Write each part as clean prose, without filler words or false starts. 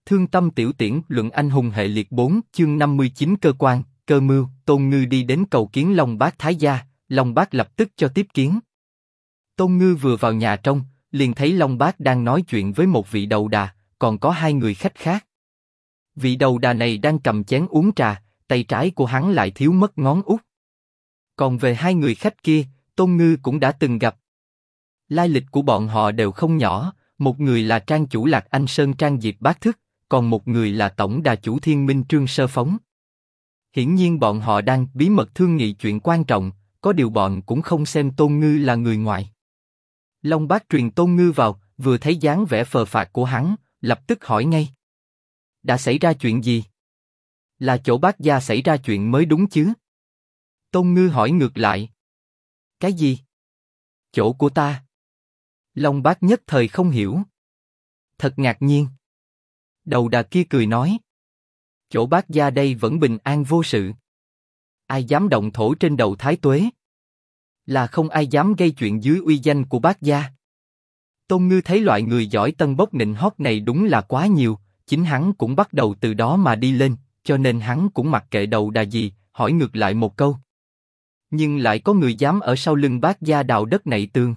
Thương tâm tiểu tiễn luận anh hùng hệ liệt 4 chương 59 cơ quan, cơ mưu. Tôn Ngư đi đến cầu kiến Long Bác Thái gia, Long Bác lập tức cho tiếp kiến. Tôn Ngư vừa vào nhà trong, liền thấy Long Bác đang nói chuyện với một vị đầu đà, còn có hai người khách khác. Vị đầu đà này đang cầm chén uống trà, tay trái của hắn lại thiếu mất ngón út. Còn về hai người khách kia, Tôn Ngư cũng đã từng gặp. Lai lịch của bọn họ đều không nhỏ, một người là trang chủ Lạc Anh Sơn Trang Diệp Bác Thức, còn một người là tổng đà chủ Thiên Minh Trương Sơ Phóng. Hiển nhiên bọn họ đang bí mật thương nghị chuyện quan trọng, có điều bọn cũng không xem Tôn Ngư là người ngoài. Long Bác truyền Tôn Ngư vào, vừa thấy dáng vẻ phờ phạc của hắn, lập tức hỏi ngay. Đã xảy ra chuyện gì? Là chỗ Bác gia xảy ra chuyện mới đúng chứ? Tôn Ngư hỏi ngược lại. Cái gì? Chỗ của ta? Long Bác nhất thời không hiểu. Thật ngạc nhiên. Đầu đà kia cười nói. Chỗ Bác gia đây vẫn bình an vô sự. Ai dám động thổ trên đầu Thái Tuế? Là không ai dám gây chuyện dưới uy danh của Bác gia. Tôn Ngư thấy loại người giỏi tân bốc nịnh hót này đúng là quá nhiều, chính hắn cũng bắt đầu từ đó mà đi lên, cho nên hắn cũng mặc kệ đầu đà gì, hỏi ngược lại một câu. Nhưng lại có người dám ở sau lưng Bác gia đào đất nạy tường.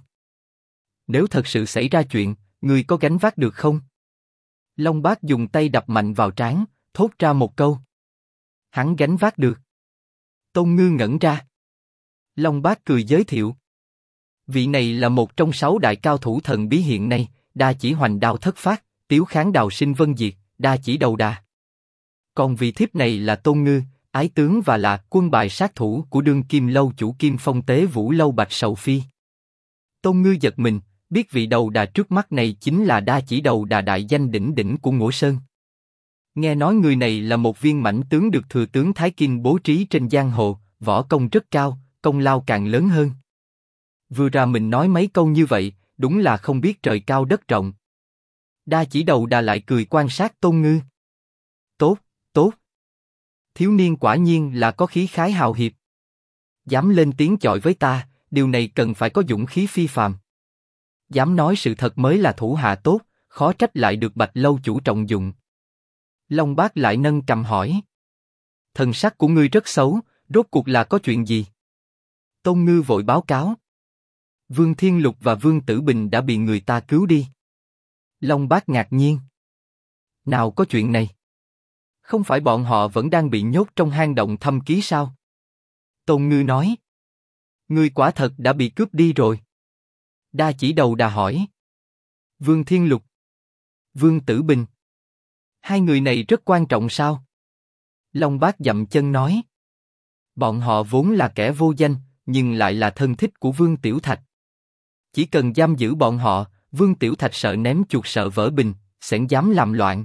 Nếu thật sự xảy ra chuyện, người có gánh vác được không? Long Bác dùng tay đập mạnh vào trán, thốt ra một câu. Hắn gánh vác được. Tôn Ngư ngẩn ra. Long Bác cười giới thiệu. Vị này là một trong 6 đại cao thủ thần bí hiện nay, đa chỉ hoành đao thất phát, tiếu kháng đào sinh vân diệt, đa chỉ đầu đà. Còn vị thiếp này là Tôn Ngư, ái tướng và là quân bài sát thủ của đương kim lâu chủ Kim Phong Tế Vũ Lâu Bạch Sầu Phi. Tôn Ngư giật mình, biết vị đầu đà trước mắt này chính là đa chỉ đầu đà đại danh đỉnh đỉnh của Ngũ Sơn. Nghe nói người này là một viên mãnh tướng được thừa tướng Thái Kinh bố trí trên giang hồ, võ công rất cao, công lao càng lớn hơn. Vừa ra mình nói mấy câu như vậy, đúng là không biết trời cao đất rộng. Đa chỉ đầu đà lại cười quan sát Tôn Ngư. Tốt, tốt. Thiếu niên quả nhiên là có khí khái hào hiệp. Dám lên tiếng chọi với ta, điều này cần phải có dũng khí phi phàm. Dám nói sự thật mới là thủ hạ tốt, khó trách lại được Bạch lâu chủ trọng dụng. Long Bác lại nâng cầm hỏi. Thần sắc của ngươi rất xấu, rốt cuộc là có chuyện gì? Tôn Ngư vội báo cáo. Vương Thiên Lục và Vương Tử Bình đã bị người ta cứu đi. Long Bác ngạc nhiên. Nào có chuyện này? Không phải bọn họ vẫn đang bị nhốt trong hang động thâm ký sao? Tôn Ngư nói. Ngươi quả thật đã bị cướp đi rồi. Đa chỉ đầu đà hỏi. Vương Thiên Lục, Vương Tử Bình, hai người này rất quan trọng sao? Long Bác dậm chân nói. Bọn họ vốn là kẻ vô danh, nhưng lại là thân thích của Vương Tiểu Thạch. Chỉ cần giam giữ bọn họ, Vương Tiểu Thạch sợ ném chuột sợ vỡ bình, sẽ dám làm loạn.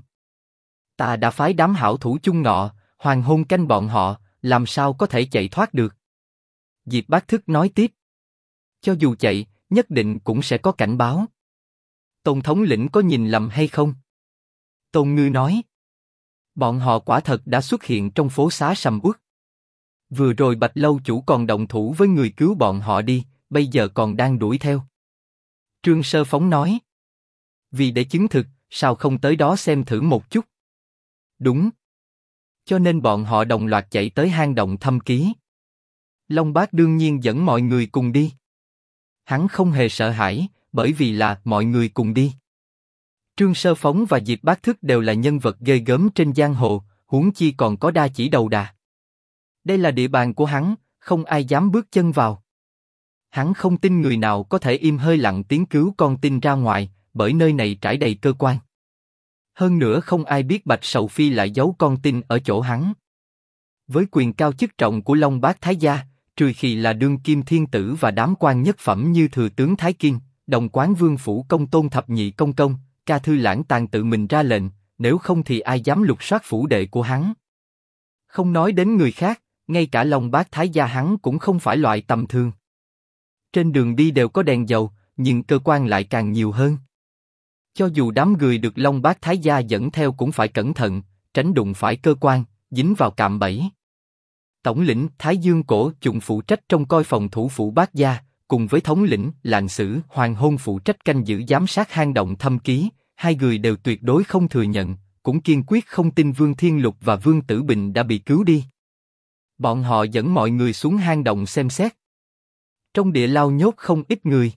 Ta đã phái đám hảo thủ chung ngọ, hoàng hôn canh bọn họ, làm sao có thể chạy thoát được? Diệp Bác Thức nói tiếp. Cho dù chạy, nhất định cũng sẽ có cảnh báo. Tôn thống lĩnh có nhìn lầm hay không? Tôn Ngư nói. Bọn họ quả thật đã xuất hiện trong phố xá sầm uất. Vừa rồi Bạch lâu chủ còn động thủ với người cứu bọn họ đi, bây giờ còn đang đuổi theo. Trương Sơ Phóng nói. Vì để chứng thực, sao không tới đó xem thử một chút? Đúng. Cho nên bọn họ đồng loạt chạy tới hang động thâm ký. Long Bác đương nhiên dẫn mọi người cùng đi. Hắn không hề sợ hãi, bởi vì là mọi người cùng đi. Trương Sơ Phóng và Diệp Bác Thức đều là nhân vật ghê gớm trên giang hồ, huống chi còn có đa chỉ đầu đà. Đây là địa bàn của hắn, không ai dám bước chân vào. Hắn không tin người nào có thể im hơi lặng tiếng cứu con tin ra ngoài, bởi nơi này trải đầy cơ quan. Hơn nữa không ai biết Bạch Sầu Phi lại giấu con tin ở chỗ hắn. Với quyền cao chức trọng của Long Bác Thái gia, trừ khi là đương kim thiên tử và đám quan nhất phẩm như thừa tướng Thái Kinh, đồng quán vương phủ công tôn thập nhị công công, ca thư lãng tàn tự mình ra lệnh, nếu không thì ai dám lục soát phủ đệ của hắn. Không nói đến người khác, ngay cả Long Bác Thái gia hắn cũng không phải loại tầm thường. Trên đường đi đều có đèn dầu, nhưng cơ quan lại càng nhiều hơn. Cho dù đám người được Long Bác Thái gia dẫn theo cũng phải cẩn thận, tránh đụng phải cơ quan, dính vào cạm bẫy. Tổng lĩnh Thái Dương Cổ Trùng phụ trách trông coi phòng thủ phủ Bác gia, cùng với thống lĩnh Lạn Sử Hoàng Hôn phụ trách canh giữ giám sát hang động thâm ký, hai người đều tuyệt đối không thừa nhận, cũng kiên quyết không tin Vương Thiên Lục và Vương Tử Bình đã bị cứu đi. Bọn họ dẫn mọi người xuống hang động xem xét. Trong địa lao nhốt không ít người.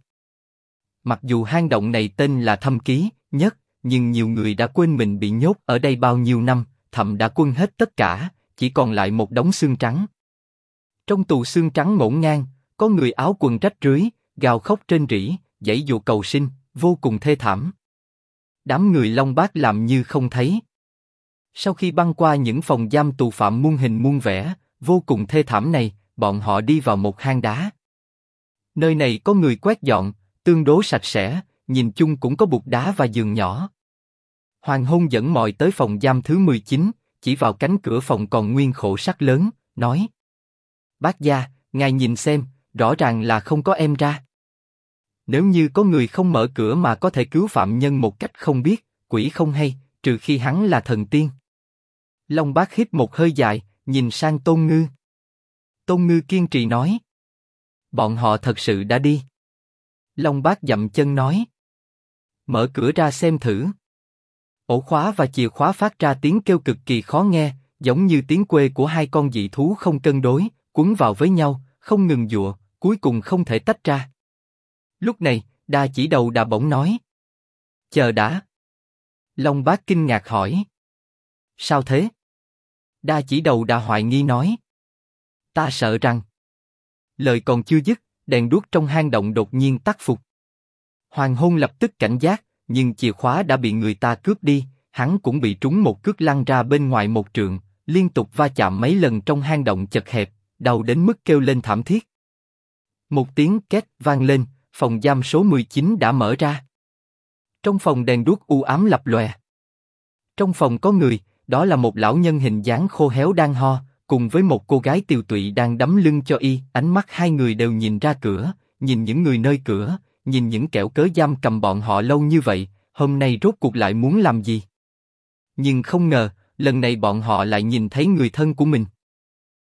Mặc dù hang động này tên là Thâm Ký Nhất, nhưng nhiều người đã quên mình bị nhốt ở đây bao nhiêu năm, thậm đã quên hết tất cả, chỉ còn lại một đống xương trắng. Trong tù xương trắng ngổn ngang, có người áo quần rách rưới, gào khóc rên rỉ, giãy giụa cầu xin, vô cùng thê thảm. Đám người Long Bát làm như không thấy. Sau khi băng qua những phòng giam tù phạm muôn hình muôn vẻ, vô cùng thê thảm này, bọn họ đi vào một hang đá. Nơi này có người quét dọn, tương đối sạch sẽ, nhìn chung cũng có bục đá và giường nhỏ. Hoàng Hôn dẫn mọi tới phòng giam thứ 19, chỉ vào cánh cửa phòng còn nguyên khổ sắt lớn, nói: Bác gia, ngài nhìn xem, rõ ràng là không có em ra. Nếu như có người không mở cửa mà có thể cứu phạm nhân một cách không biết, quỷ không hay, trừ khi hắn là thần tiên. Long Bát hít một hơi dài, nhìn sang Tôn Ngư. Tôn Ngư kiên trì nói: Bọn họ thật sự đã đi. Long Bát dậm chân nói: Mở cửa ra xem thử. Ổ khóa và chìa khóa phát ra tiếng kêu cực kỳ khó nghe, giống như tiếng quê của hai con dị thú không cân đối, quấn vào với nhau, không ngừng giụa, cuối cùng không thể tách ra. Lúc này, Đa Chỉ Đầu Đà bỗng nói: Chờ đã. Long Bát kinh ngạc hỏi: Sao thế? Đa Chỉ Đầu Đà hoài nghi nói: Ta sợ rằng... Lời còn chưa dứt, đèn đuốc trong hang động đột nhiên tắt phục. Hoàng Hôn lập tức cảnh giác, nhưng chìa khóa đã bị người ta cướp đi, hắn cũng bị trúng một cước lăn ra bên ngoài một trượng, liên tục va chạm mấy lần trong hang động chật hẹp, đau đến mức kêu lên thảm thiết. Một tiếng két vang lên, phòng giam số 19 đã mở ra. Trong phòng đèn đuốc u ám lập lòe. Trong phòng có người, đó là một lão nhân hình dáng khô héo đang ho, cùng với một cô gái tiều tụy đang đấm lưng cho y. Ánh mắt hai người đều nhìn ra cửa, nhìn những người nơi cửa, nhìn những kẻo cớ giam cầm bọn họ lâu như vậy, hôm nay rốt cuộc lại muốn làm gì? Nhưng không ngờ, lần này bọn họ lại nhìn thấy người thân của mình.